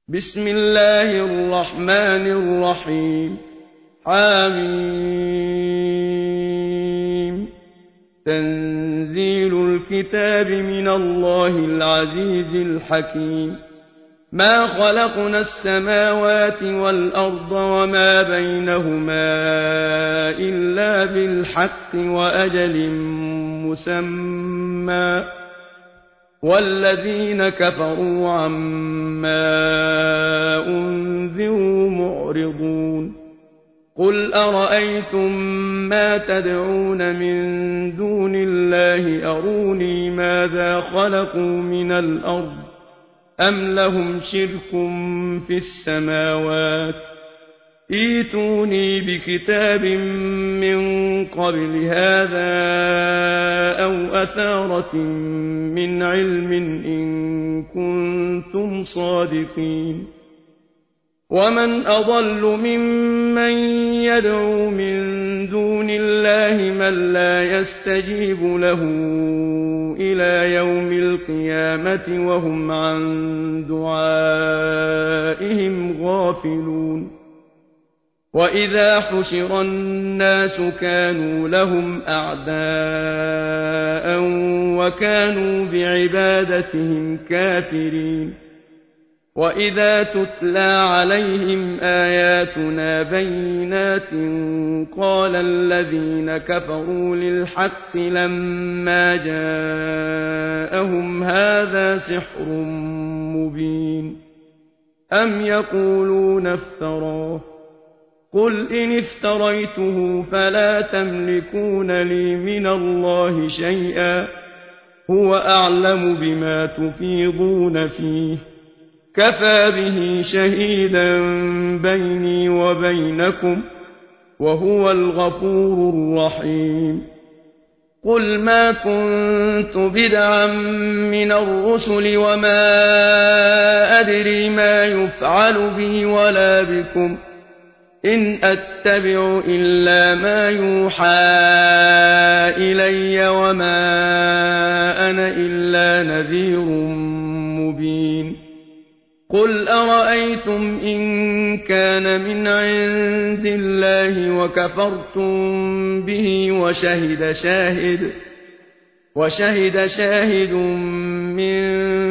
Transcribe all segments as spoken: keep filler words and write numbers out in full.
بسم الله الرحمن الرحيم حميم تنزيل الكتاب من الله العزيز الحكيم ما خلقنا السماوات والأرض وما بينهما إلا بالحق وأجل مسمى والذين كفروا عما أنذروا معرضون قل أرأيتم ما تدعون من دون الله أروني ماذا خلقوا من الأرض أم لهم شرك في السماوات ائتوني بكتاب من قبل هذا أو أثارة من علم إن كنتم صادقين ومن أضل ممن يدعو من دون الله من لا يستجيب له إلى يوم القيامة وهم عن دعائهم غافلون وإذا حشر الناس كانوا لهم أعداء وكانوا بعبادتهم كافرين وإذا تتلى عليهم آياتنا بينات قال الذين كفروا للحق لما جاءهم هذا سحر مبين أم يقولون افتراه قل إن افتريته فلا تملكون لي من الله شيئا هو أعلم بما تفيضون فيه كفى به شهيدا بيني وبينكم وهو الغفور الرحيم قل ما كنت بدعا من الرسل وما أدري ما يفعل بي ولا بكم إن أتبع إلا ما يوحى إلي وما أنا إلا نذير مبين قل أرأيتم إن كان من عند الله وكفرتم به وشهد شاهد وشهد شاهد من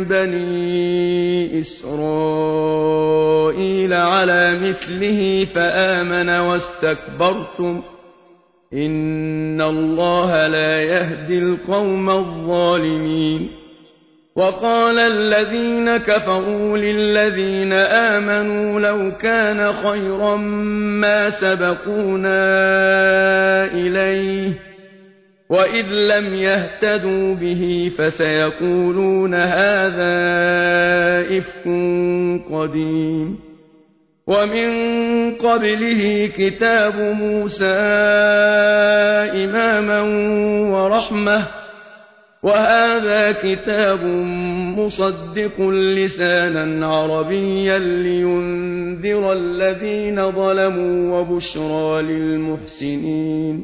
بني إسرائيل على مثله فآمن واستكبرتم إن الله لا يهدي القوم الظالمين وقال الذين كفروا للذين آمنوا لو كان خيرا ما سبقونا إليه وإذ لم يهتدوا به فسيقولون هذا إفك قديم ومن قبله كتاب موسى إماما ورحمة وهذا كتاب مصدق لسانا عربيا لينذر الذين ظلموا وبشرى للمحسنين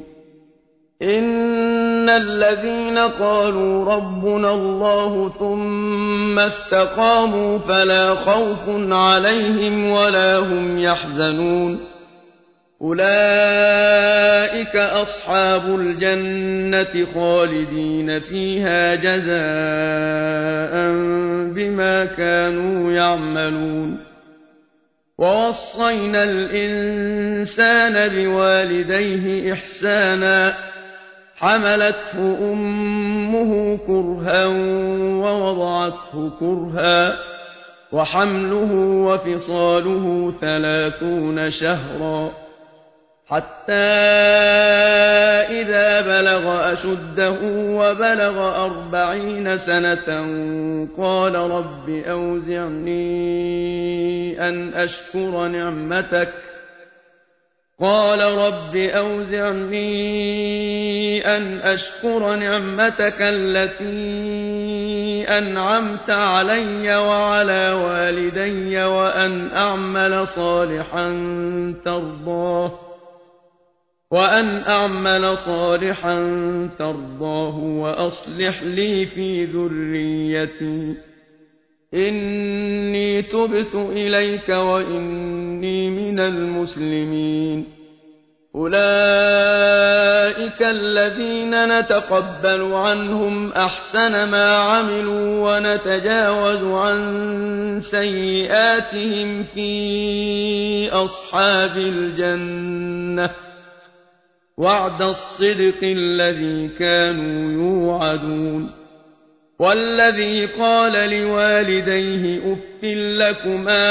إن الذين قالوا ربنا الله ثم استقاموا فلا خوف عليهم ولا هم يحزنون أولئك أصحاب الجنة خالدين فيها جزاء بما كانوا يعملون ووصينا الإنسان بوالديه إحسانا حملته أمه كرها ووضعته كرها وحمله وفصاله ثلاثون شهرا حتى إذا بلغ أشده وبلغ أربعين سنة قال رب أوزعني أن أشكر نعمتك قال رب أوزعني أن أشكر نعمتك التي أنعمت علي وعلى والدي وأن أعمل صالحا ترضاه وأن أعمل صالحا ترضاه وأصلح لي في ذريتي إني تبت إليك وإني من المسلمين أولئك الذين نتقبل عنهم أحسن ما عملوا ونتجاوز عن سيئاتهم في أصحاب الجنة وعد الصدق الذي كانوا يوعدون والذي قال لوالديه أف لكما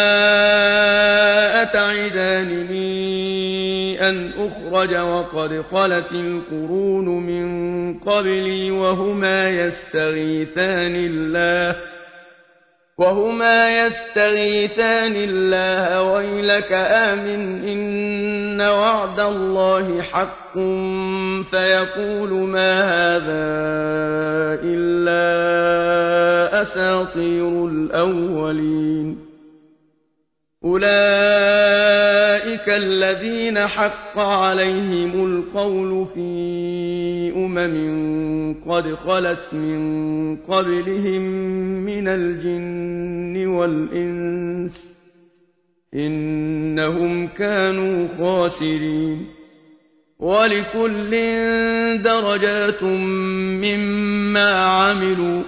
أتعدانني أن أخرج وقد خلت القرون من قبلي وهما يستغيثان الله وهما يستغيثان الله ويلك آمن إن وعد الله حق فيقول ما هذا إلا أساطير الأولين أولئك الذين حق عليهم القول في أمم قد خلت من قبلهم من الجن والإنس إنهم كانوا خاسرين ولكل درجات مما عملوا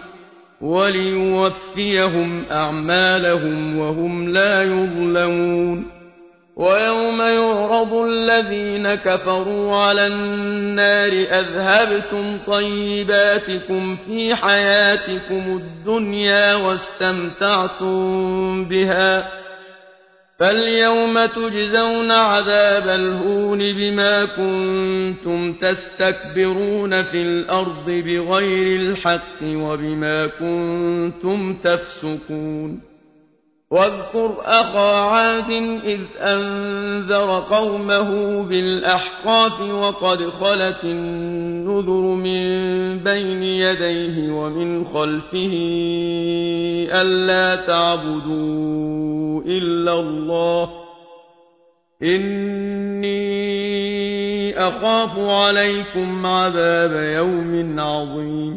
وليوفيهم أعمالهم وهم لا يظلمون ويوم يعرض الذين كفروا على النار أذهبتم طيباتكم في حياتكم الدنيا واستمتعتم بها فاليوم تجزون عذاب الهون بما كنتم تستكبرون في الأرض بغير الحق وبما كنتم تفسقون واذكر أخا عاد إذ أنذر قومه بالأحقاف وقد خلت النذر من بين يديه ومن خلفه ألا تعبدوا إلا الله إني أخاف عليكم عذاب يوم عظيم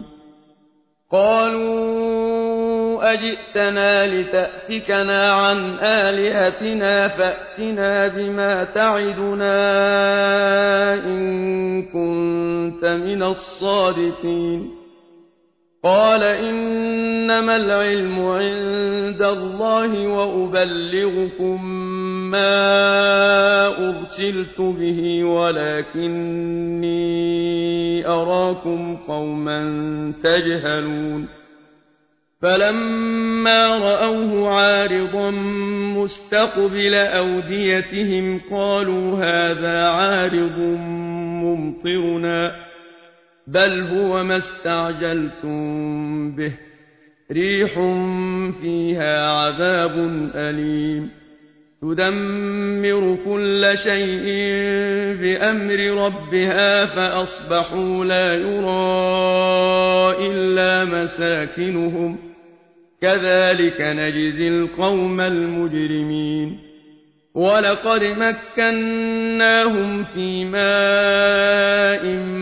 قالوا أجئتنا لتأفكنا عن آلهتنا فأتنا بما تعدنا إن كنت من الصادقين قال إنما العلم عند الله وأبلغكم ما أرسلت به ولكني أراكم قوما تجهلون فلما رأوه عارضا مستقبل أوديتهم قالوا هذا عارض ممطرنا بل هو ما استعجلتم به ريح فيها عذاب أليم تدمر كل شيء بأمر ربها فأصبحوا لا يرى إلا مساكنهم كذلك نجزي القوم المجرمين ولقد مكناهم في ماء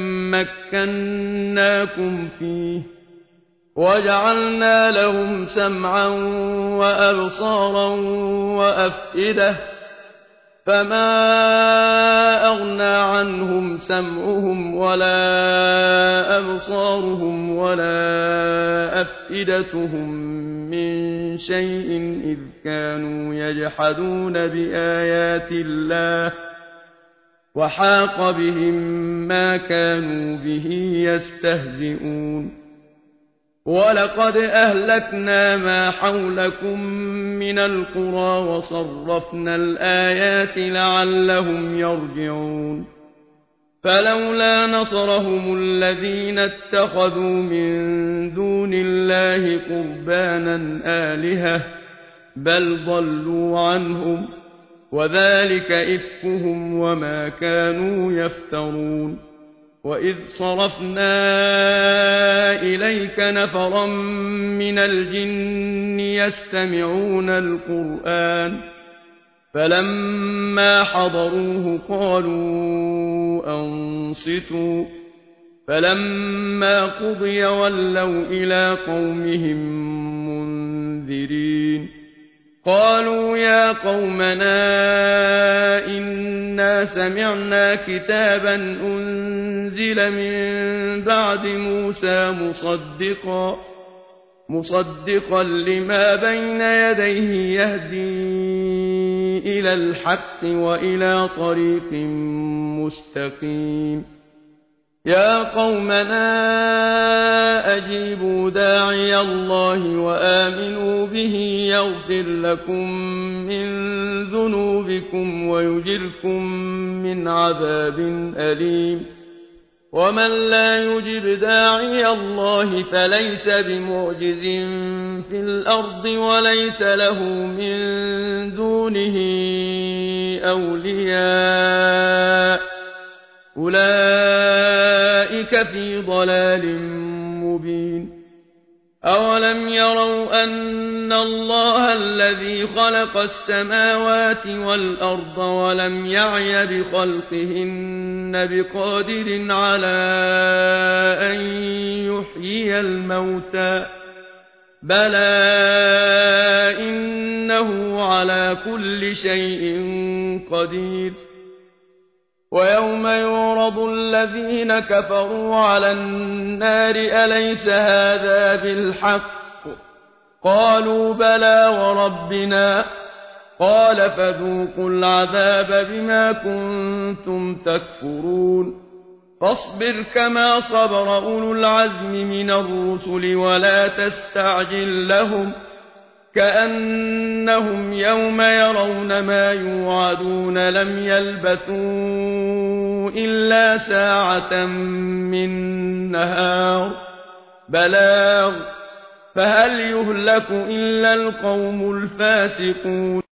مكناكم فيه وجعلنا لهم سمعا وأبصارا وأفئدة فما أغنى عنهم سمعهم ولا أبصارهم ولا أفئدتهم من شيء إذ كانوا يجحدون بآيات الله وحاق بهم ما كانوا به يستهزئون ولقد أهلكنا ما حولكم من القرى وصرفنا الآيات لعلهم يرجعون فلولا نصرهم الذين اتخذوا من دون الله قربانا آلهة بل ضلوا عنهم وذلك إفكهم وما كانوا يفترون وإذ صرفنا إليك نفرا من الجن يستمعون القرآن فلما حضروه قالوا أنصتوا فلما قضي ولوا إلى قومهم منذرين قالوا يا قومنا إنا سمعنا كتابا أنزل من بعد موسى مصدقا مصدقا لما بين يديه يهدي إلى الحق وإلى طريق مستقيم يا قومنا أجيبوا داعي الله وآمنوا به يغفر لكم من ذنوبكم ويجركم من عذاب أليم ومن لا يجب داعي الله فليس بمعجز في الأرض وليس له من دونه أولياء أولئك في ضلال مبين أولم يروا أن الله الذي خلق السماوات والأرض ولم يعي بخلقهن بقادر على أن يحيي الموتى بلى إنه على كل شيء قدير ويوم يعرض الذين كفروا على النار أليس هذا بالحق قالوا بلى وربنا قال فذوقوا العذاب بما كنتم تكفرون فاصبر كما صبر أولو العزم من الرسل ولا تستعجل لهم كأنهم يوم يرون ما يوعدون لم يلبثوا إلا ساعة من نهار بلاغ فهل يهلك إلا القوم الفاسقون